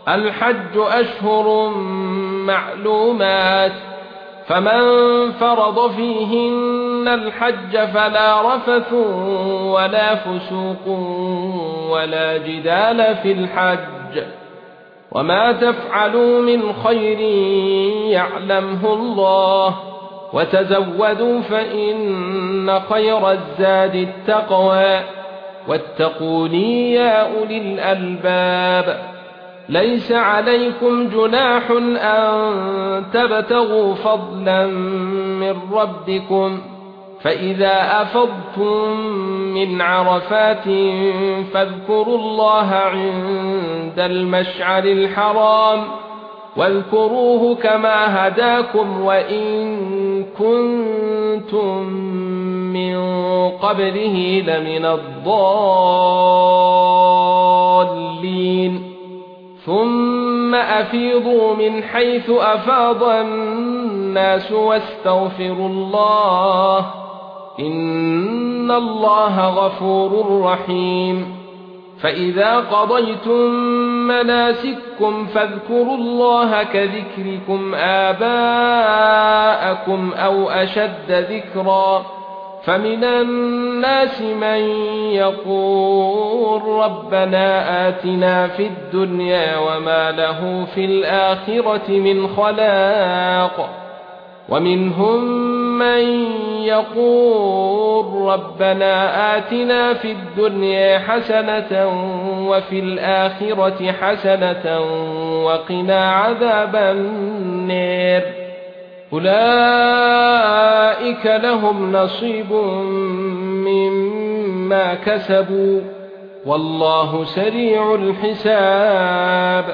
الحج أشهر معلومات فمن فرض فيهن الحج فلا رفث ولا فسوق ولا جدال في الحج وما تفعلوا من خير يعلمه الله وتزودوا فإن خير الزاد التقوى واتقوني يا أولي الألباب ليس عليكم جناح أن تبتغوا فضلا من ربكم فإذا أفضتم من عرفات فاذكروا الله عند المشعر الحرام واذكروه كما هداكم وإن كنتم من قبله لمن الضالين ثم أفيضوا من حيث أفاض الناس واستغفروا الله إن الله غفور رحيم فإذا قضيتم مناسككم فاذكروا الله كذكركم آباءكم أو أشد ذكرا فمن الناس من يقول ربنا آتنا في الدنيا وما له في الآخرة من خلاق ومنهم من يقول ربنا آتنا في الدنيا حسنة وفي الآخرة حسنة وقنا عذاب النار أولئك لهم نصيب مما كسبوا والله سريع الحساب